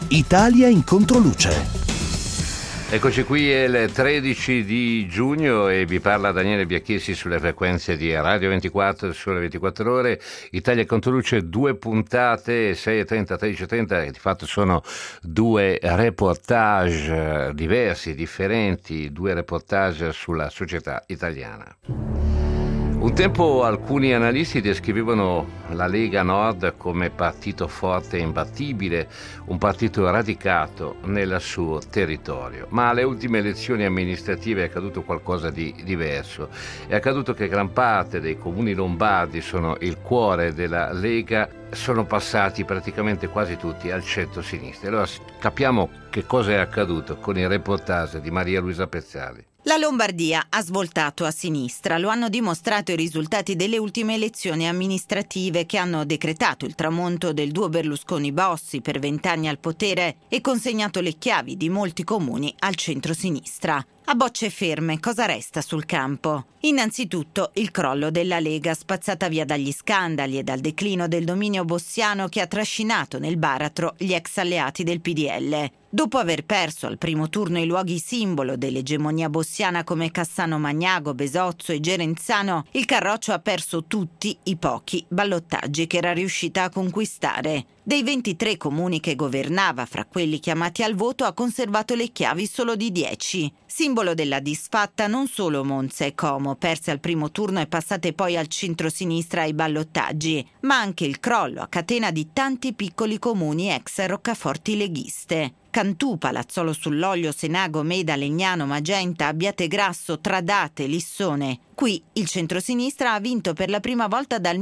Italia in controluce. Eccoci qui, è il 13 di giugno e vi parla Daniele Biacchessi sulle frequenze di Radio 24 sulle 24 ore. Italia in controluce, 2 puntate, 6:30, 13:30, che di fatto sono 2 reportage diversi, differenti, 2 reportage sulla società italiana. Un tempo alcuni analisti descrivevano la Lega Nord come partito forte e imbattibile, un partito radicato nel suo territorio. Ma alle ultime elezioni amministrative è accaduto qualcosa di diverso. È accaduto che gran parte dei comuni lombardi sono il cuore della Lega, sono passati praticamente quasi tutti al centro-sinistra. Allora capiamo che cosa è accaduto con il reportage di Maria Luisa Pezzali. La Lombardia ha svoltato a sinistra, lo hanno dimostrato i risultati delle ultime elezioni amministrative che hanno decretato il tramonto del duo Berlusconi-Bossi per 20 anni al potere e consegnato le chiavi di molti comuni al centro-sinistra. A bocce ferme, cosa resta sul campo? Innanzitutto il crollo della Lega, spazzata via dagli scandali e dal declino del dominio bossiano che ha trascinato nel baratro gli ex alleati del PDL. Dopo aver perso al primo turno i luoghi simbolo dell'egemonia bossiana come Cassano Magnago, Besozzo e Gerenzano, il Carroccio ha perso tutti i pochi ballottaggi che era riuscita a conquistare. Dei 23 comuni che governava, fra quelli chiamati al voto, ha conservato le chiavi solo di 10. Simbolo della disfatta non solo Monza e Como, perse al primo turno e passate poi al centro-sinistra ai ballottaggi, ma anche il crollo a catena di tanti piccoli comuni ex roccaforti leghiste. Cantù, Palazzolo sull'Olio, Senago, Meda, Legnano, Magenta, Abbiategrasso, Tradate, Lissone. Qui il centrosinistra ha vinto per la prima volta dal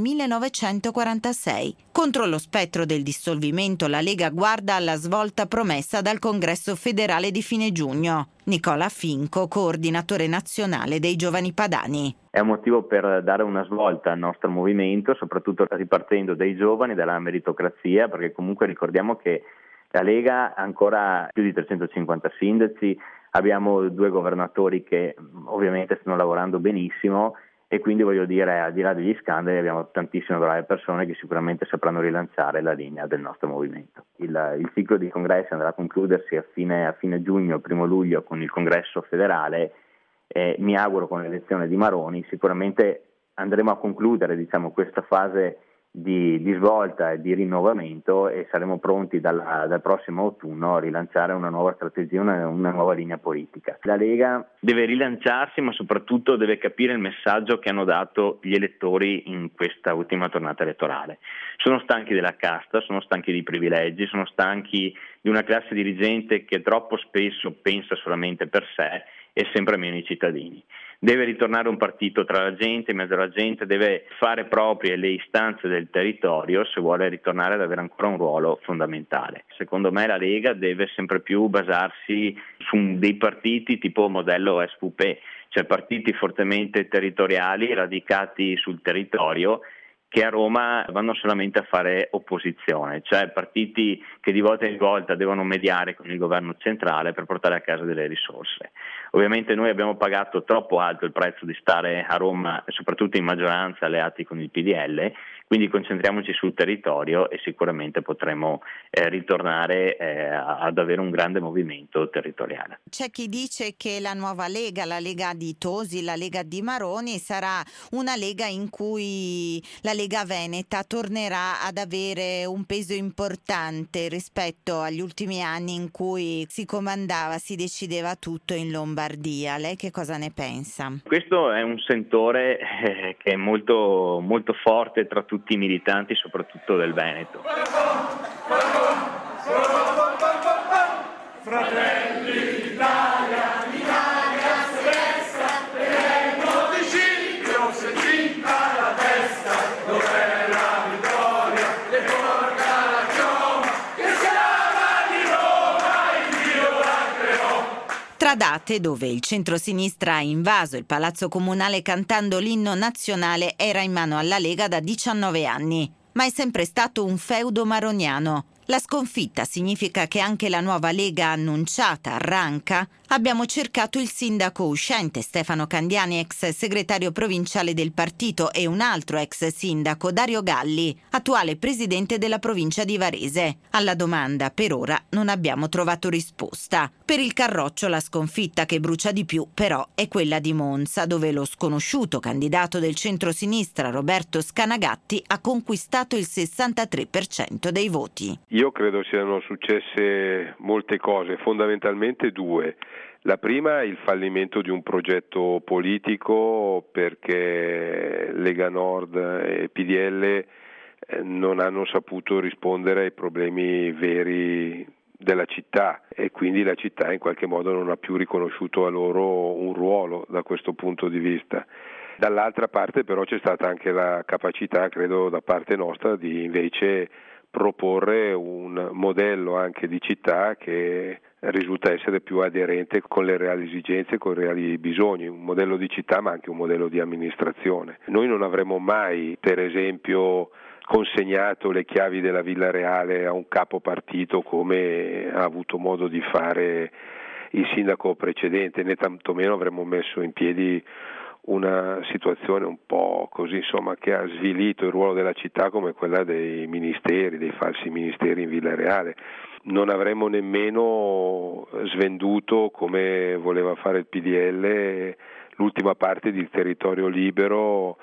1946. Contro lo spettro del dissolvimento, la Lega guarda alla svolta promessa dal Congresso federale di fine giugno. Nicola Finco, coordinatore nazionale dei Giovani Padani. È un motivo per dare una svolta al nostro movimento, soprattutto ripartendo dai giovani, dalla meritocrazia, perché comunque ricordiamo che la Lega ha ancora più di 350 sindaci, abbiamo 2 governatori che ovviamente stanno lavorando benissimo e quindi voglio dire, al di là degli scandali, abbiamo tantissime brave persone che sicuramente sapranno rilanciare la linea del nostro movimento. Il ciclo di congressi andrà a concludersi a fine giugno, 1 luglio con il congresso federale e mi auguro con l'elezione di Maroni sicuramente andremo a concludere questa fase di svolta e di rinnovamento e saremo pronti dal prossimo autunno a rilanciare una nuova strategia, una nuova linea politica. La Lega deve rilanciarsi, ma soprattutto deve capire il messaggio che hanno dato gli elettori in questa ultima tornata elettorale. Sono stanchi della casta, sono stanchi dei privilegi, sono stanchi di una classe dirigente che troppo spesso pensa solamente per sé e sempre meno i cittadini. Deve ritornare un partito tra la gente, in mezzo alla gente, deve fare proprie le istanze del territorio se vuole ritornare ad avere ancora un ruolo fondamentale. Secondo me la Lega deve sempre più basarsi su dei partiti tipo modello SVP, cioè partiti fortemente territoriali, radicati sul territorio, che a Roma vanno solamente a fare opposizione, cioè partiti che di volta in volta devono mediare con il governo centrale per portare a casa delle risorse. Ovviamente noi abbiamo pagato troppo alto il prezzo di stare a Roma, soprattutto in maggioranza alleati con il PDL, quindi concentriamoci sul territorio e sicuramente potremo ritornare ad avere un grande movimento territoriale. C'è chi dice che la nuova Lega, la Lega di Tosi, la Lega di Maroni, sarà una Lega in cui la Lega Veneta tornerà ad avere un peso importante rispetto agli ultimi anni in cui si comandava, si decideva tutto in Lombardia. Lei che cosa ne pensa? Questo è un sentore che è molto, molto forte tra tutti i militanti, soprattutto del Veneto. Fratelli d'Italia, l'Italia si resta e non decido se cinta la testa, dov'è la vittoria, le porta la chioma, che siamo di Roma, il Dio la creò. Tradate, dove il centro-sinistra ha invaso il Palazzo Comunale cantando l'inno nazionale, era in mano alla Lega da 19 anni. Ma è sempre stato un feudo maroniano. La sconfitta significa che anche la nuova Lega annunciata arranca? Abbiamo cercato il sindaco uscente Stefano Candiani, ex segretario provinciale del partito, e un altro ex sindaco, Dario Galli, attuale presidente della provincia di Varese. Alla domanda per ora non abbiamo trovato risposta. Per il Carroccio la sconfitta che brucia di più però è quella di Monza, dove lo sconosciuto candidato del centro-sinistra Roberto Scanagatti ha conquistato il 63% dei voti. Io credo siano successe molte cose, fondamentalmente due. La prima è il fallimento di un progetto politico, perché Lega Nord e PDL non hanno saputo rispondere ai problemi veri della città, e quindi la città in qualche modo non ha più riconosciuto a loro un ruolo da questo punto di vista. Dall'altra parte però c'è stata anche la capacità, credo, da parte nostra di invece proporre un modello anche di città che risulta essere più aderente con le reali esigenze, con i reali bisogni, un modello di città ma anche un modello di amministrazione. Noi non avremmo mai, per esempio, consegnato le chiavi della Villa Reale a un capo partito come ha avuto modo di fare il sindaco precedente, né tantomeno avremmo messo in piedi una situazione un po' così, insomma, che ha svilito il ruolo della città come quella dei ministeri, dei falsi ministeri in Villa Reale. Non avremmo nemmeno svenduto, come voleva fare il PDL, l'ultima parte di territorio libero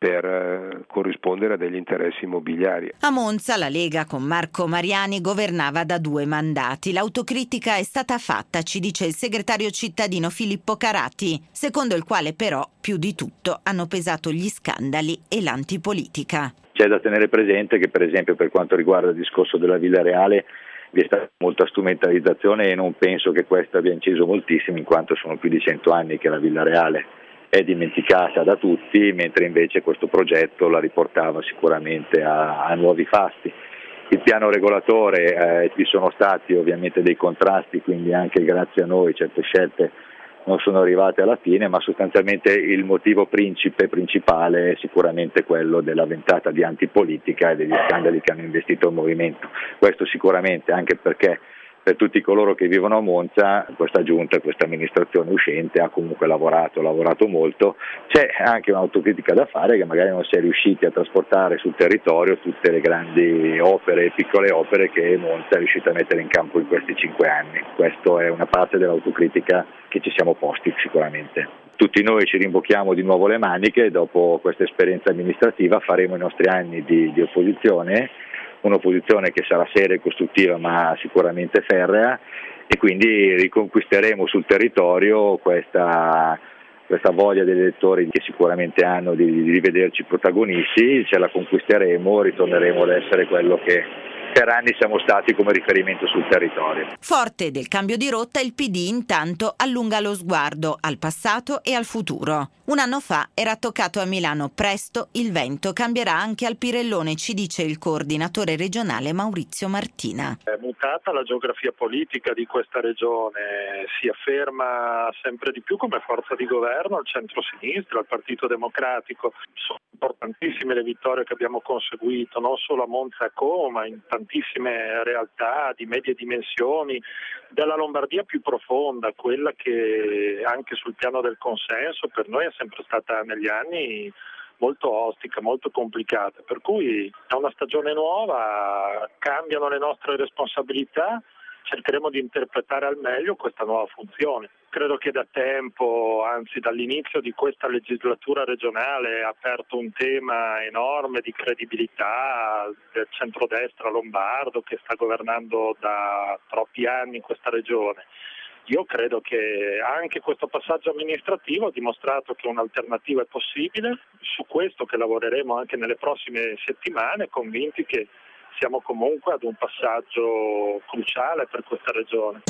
per corrispondere a degli interessi immobiliari. A Monza la Lega con Marco Mariani governava da 2 mandati. L'autocritica è stata fatta, ci dice il segretario cittadino Filippo Carati, secondo il quale però più di tutto hanno pesato gli scandali e l'antipolitica. C'è da tenere presente che per esempio per quanto riguarda il discorso della Villa Reale vi è stata molta strumentalizzazione, e non penso che questo abbia inciso moltissimo, in quanto sono più di 100 anni che la Villa Reale è dimenticata da tutti, mentre invece questo progetto la riportava sicuramente a nuovi fasti. Il piano regolatore, ci sono stati ovviamente dei contrasti, quindi anche grazie a noi certe scelte non sono arrivate alla fine, ma sostanzialmente il motivo principale è sicuramente quello della ventata di antipolitica e degli scandali che hanno investito il movimento. Questo sicuramente anche perché per tutti coloro che vivono a Monza questa giunta, questa amministrazione uscente ha comunque lavorato molto. C'è anche un'autocritica da fare, che magari non si è riusciti a trasportare sul territorio tutte le grandi opere e piccole opere che Monza è riuscita a mettere in campo in questi 5 anni. Questa è una parte dell'autocritica che ci siamo posti sicuramente. Tutti noi ci rimbocchiamo di nuovo le maniche, dopo questa esperienza amministrativa faremo i nostri anni di opposizione, un'opposizione che sarà seria e costruttiva ma sicuramente ferrea, e quindi riconquisteremo sul territorio questa voglia degli elettori che sicuramente hanno di rivederci protagonisti. Ce la conquisteremo, ritorneremo ad essere quello che per anni siamo stati come riferimento sul territorio. Forte del cambio di rotta, il PD intanto allunga lo sguardo al passato e al futuro. Un anno fa era toccato a Milano, presto il vento cambierà anche al Pirellone, ci dice il coordinatore regionale Maurizio Martina. È mutata la geografia politica di questa regione, si afferma sempre di più come forza di governo il centro-sinistra, il Partito Democratico. Sono importantissime le vittorie che abbiamo conseguito, non solo a Monza e Como, ma in tantissime realtà di medie dimensioni della Lombardia più profonda, quella che anche sul piano del consenso per noi è sempre stata negli anni molto ostica, molto complicata, per cui è una stagione nuova, cambiano le nostre responsabilità, cercheremo di interpretare al meglio questa nuova funzione. Credo che da tempo, anzi dall'inizio di questa legislatura regionale, ha aperto un tema enorme di credibilità del centrodestra lombardo che sta governando da troppi anni questa regione. Io credo che anche questo passaggio amministrativo ha dimostrato che un'alternativa è possibile, su questo che lavoreremo anche nelle prossime settimane, convinti che siamo comunque ad un passaggio cruciale per questa regione.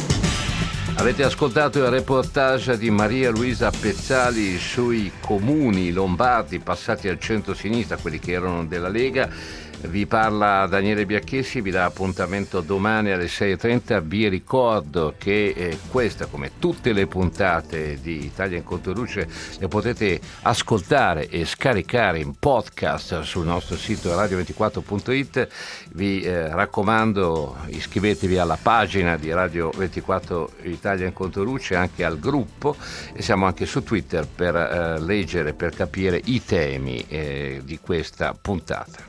Avete ascoltato il reportage di Maria Luisa Pezzali sui comuni lombardi passati al centro-sinistra, quelli che erano della Lega. Vi parla Daniele Biacchessi, vi dà appuntamento domani alle 6.30. Vi ricordo che questa, come tutte le puntate di Italia in Controluce, le potete ascoltare e scaricare in podcast sul nostro sito radio24.it. Vi raccomando, iscrivetevi alla pagina di Radio 24 Italia in Controluce, anche al gruppo, e siamo anche su Twitter per leggere, per capire i temi di questa puntata.